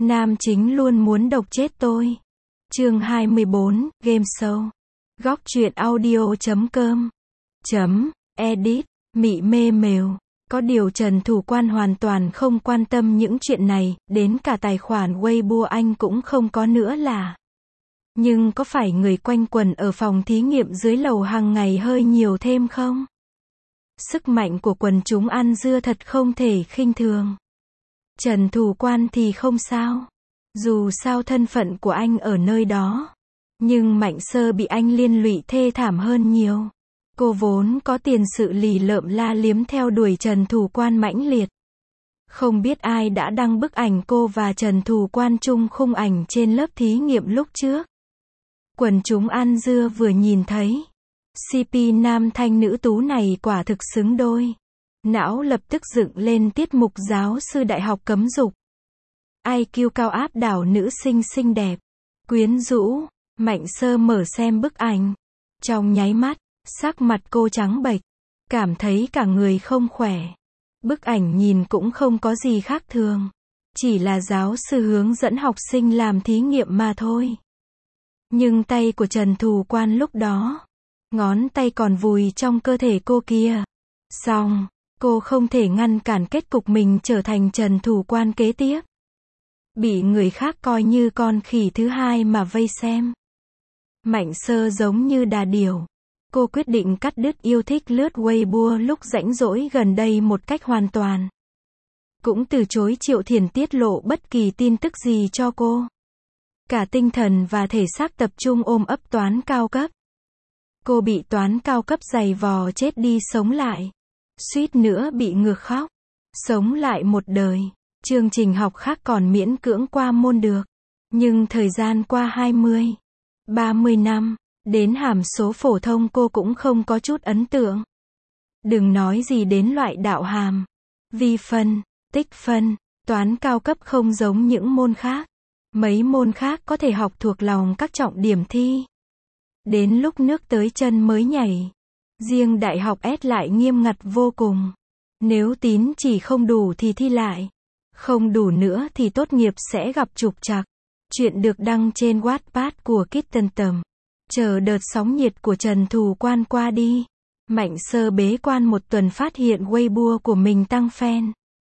Nam chính luôn muốn độc chết tôi. Chương 24, Game Show. Góc truyện audio.com Edit, Mị mê mều. Có điều Trần Thủ Quan hoàn toàn không quan tâm những chuyện này, đến cả tài khoản Weibo anh cũng không có nữa là. Nhưng có phải người quanh quẩn ở phòng thí nghiệm dưới lầu hàng ngày hơi nhiều thêm không? Sức mạnh của quần chúng ăn dưa thật không thể khinh thường. Trần Thủ Quan thì không sao. Dù sao thân phận của anh ở nơi đó. Nhưng Mạnh Sơ bị anh liên lụy thê thảm hơn nhiều. Cô vốn có tiền sự lì lợm la liếm theo đuổi Trần Thủ Quan mãnh liệt. Không biết ai đã đăng bức ảnh cô và Trần Thủ Quan chung khung ảnh trên lớp thí nghiệm lúc trước. Quần chúng ăn dưa vừa nhìn thấy. CP nam thanh nữ tú này quả thực xứng đôi. Não lập tức dựng lên tiết mục giáo sư đại học cấm dục. IQ cao áp đảo nữ sinh xinh đẹp. Quyến rũ. Mạnh Sơ mở xem bức ảnh. Trong nháy mắt, sắc mặt cô trắng bệch. Cảm thấy cả người không khỏe. Bức ảnh nhìn cũng không có gì khác thường. Chỉ là giáo sư hướng dẫn học sinh làm thí nghiệm mà thôi. Nhưng tay của Trần Thủ Quan lúc đó, ngón tay còn vùi trong cơ thể cô kia. Xong, cô không thể ngăn cản kết cục mình trở thành Trần Thủ Quan kế tiếp. Bị người khác coi như con khỉ thứ hai mà vây xem. Mạnh Sơ giống như đà điểu. Cô quyết định cắt đứt yêu thích lướt Weibo lúc rảnh rỗi gần đây một cách hoàn toàn. Cũng từ chối Triệu Thiển tiết lộ bất kỳ tin tức gì cho cô. Cả tinh thần và thể xác tập trung ôm ấp toán cao cấp. Cô bị toán cao cấp giày vò chết đi sống lại. Suýt nữa bị ngược khóc. Sống lại một đời. Chương trình học khác còn miễn cưỡng qua môn được. Nhưng thời gian qua 20, 30 năm, đến hàm số phổ thông cô cũng không có chút ấn tượng. Đừng nói gì đến loại đạo hàm. Vi phân, tích phân, toán cao cấp không giống những môn khác. Mấy môn khác có thể học thuộc lòng các trọng điểm thi. Đến lúc nước tới chân mới nhảy. Riêng đại học S lại nghiêm ngặt vô cùng. Nếu tín chỉ không đủ thì thi lại. Không đủ nữa thì tốt nghiệp sẽ gặp trục trặc. Chuyện được đăng trên Wattpad của Kitten Tầm. Chờ đợt sóng nhiệt của Trần Thủ Quan qua đi. Mạnh Sơ bế quan một tuần phát hiện Weibo của mình tăng fan.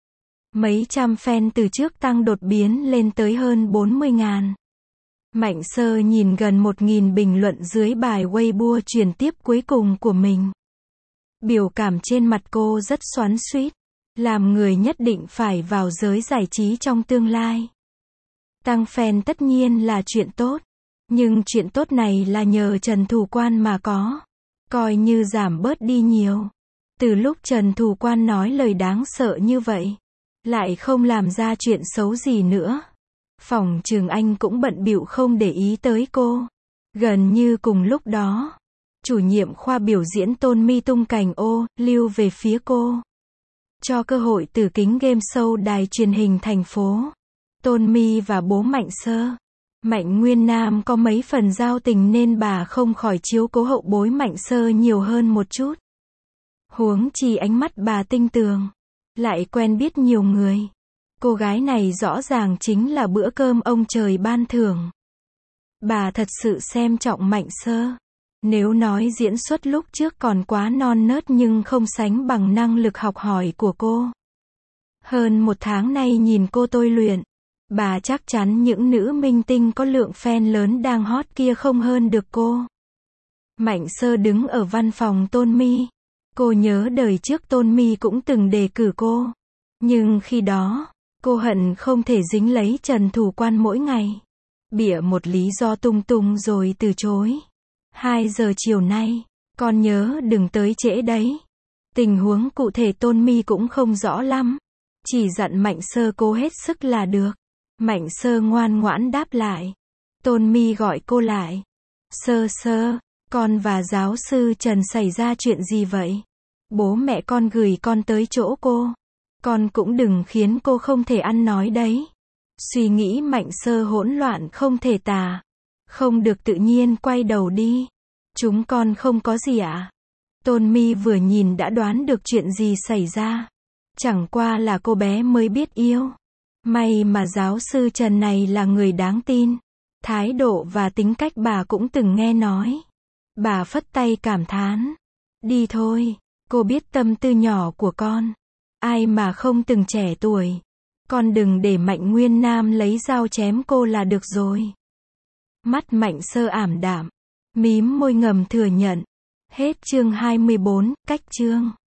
Mấy trăm fan từ trước tăng đột biến lên tới hơn 40.000. Mạnh Sơ nhìn gần 1.000 bình luận dưới bài Weibo truyền tiếp cuối cùng của mình. Biểu cảm trên mặt cô rất xoắn xuýt. Làm người nhất định phải vào giới giải trí trong tương lai. Tăng fan tất nhiên là chuyện tốt. Nhưng chuyện tốt này là nhờ Trần Thủ Quan mà có. Coi như giảm bớt đi nhiều. Từ lúc Trần Thủ Quan nói lời đáng sợ như vậy. Lại không làm ra chuyện xấu gì nữa. Phòng trường anh cũng bận bịu không để ý tới cô. Gần như cùng lúc đó. Chủ nhiệm khoa biểu diễn Tôn Mi tung cành ô, lưu về phía cô. Cho cơ hội từ kính game show đài truyền hình thành phố. Tôn Mi và bố Mạnh Sơ. Mạnh Nguyên Nam có mấy phần giao tình nên bà không khỏi chiếu cố hậu bối Mạnh Sơ nhiều hơn một chút. Huống chi ánh mắt bà tinh tường. Lại quen biết nhiều người. Cô gái này rõ ràng chính là bữa cơm ông trời ban thưởng. Bà thật sự xem trọng Mạnh Sơ. Nếu nói diễn xuất lúc trước còn quá non nớt nhưng không sánh bằng năng lực học hỏi của cô. Hơn một tháng nay nhìn cô tôi luyện. Bà chắc chắn những nữ minh tinh có lượng fan lớn đang hot kia không hơn được cô. Mạnh Sơ đứng ở văn phòng Tôn Mi. Cô nhớ đời trước Tôn Mi cũng từng đề cử cô. Nhưng khi đó, cô hận không thể dính lấy Trần Thủ Quan mỗi ngày. Bịa một lý do tung tung rồi từ chối. 2 giờ chiều nay, con nhớ đừng tới trễ đấy. Tình huống cụ thể Tôn Mi cũng không rõ lắm. Chỉ dặn Mạnh Sơ cố hết sức là được. Mạnh Sơ ngoan ngoãn đáp lại. Tôn Mi gọi cô lại. Sơ Sơ, con và giáo sư Trần xảy ra chuyện gì vậy? Bố mẹ con gửi con tới chỗ cô. Con cũng đừng khiến cô không thể ăn nói đấy. Suy nghĩ Mạnh Sơ hỗn loạn không thể tả. Không được tự nhiên quay đầu đi. Chúng con không có gì ạ. Tôn Mi vừa nhìn đã đoán được chuyện gì xảy ra. Chẳng qua là cô bé mới biết yêu. May mà giáo sư Trần này là người đáng tin. Thái độ và tính cách bà cũng từng nghe nói. Bà phất tay cảm thán. Đi thôi, cô biết tâm tư nhỏ của con. Ai mà không từng trẻ tuổi. Con đừng để Mạnh Nguyên Nam lấy dao chém cô là được rồi. Mắt Mạnh Sơ ảm đạm. Mím môi ngầm thừa nhận. Hết chương 24, cách chương.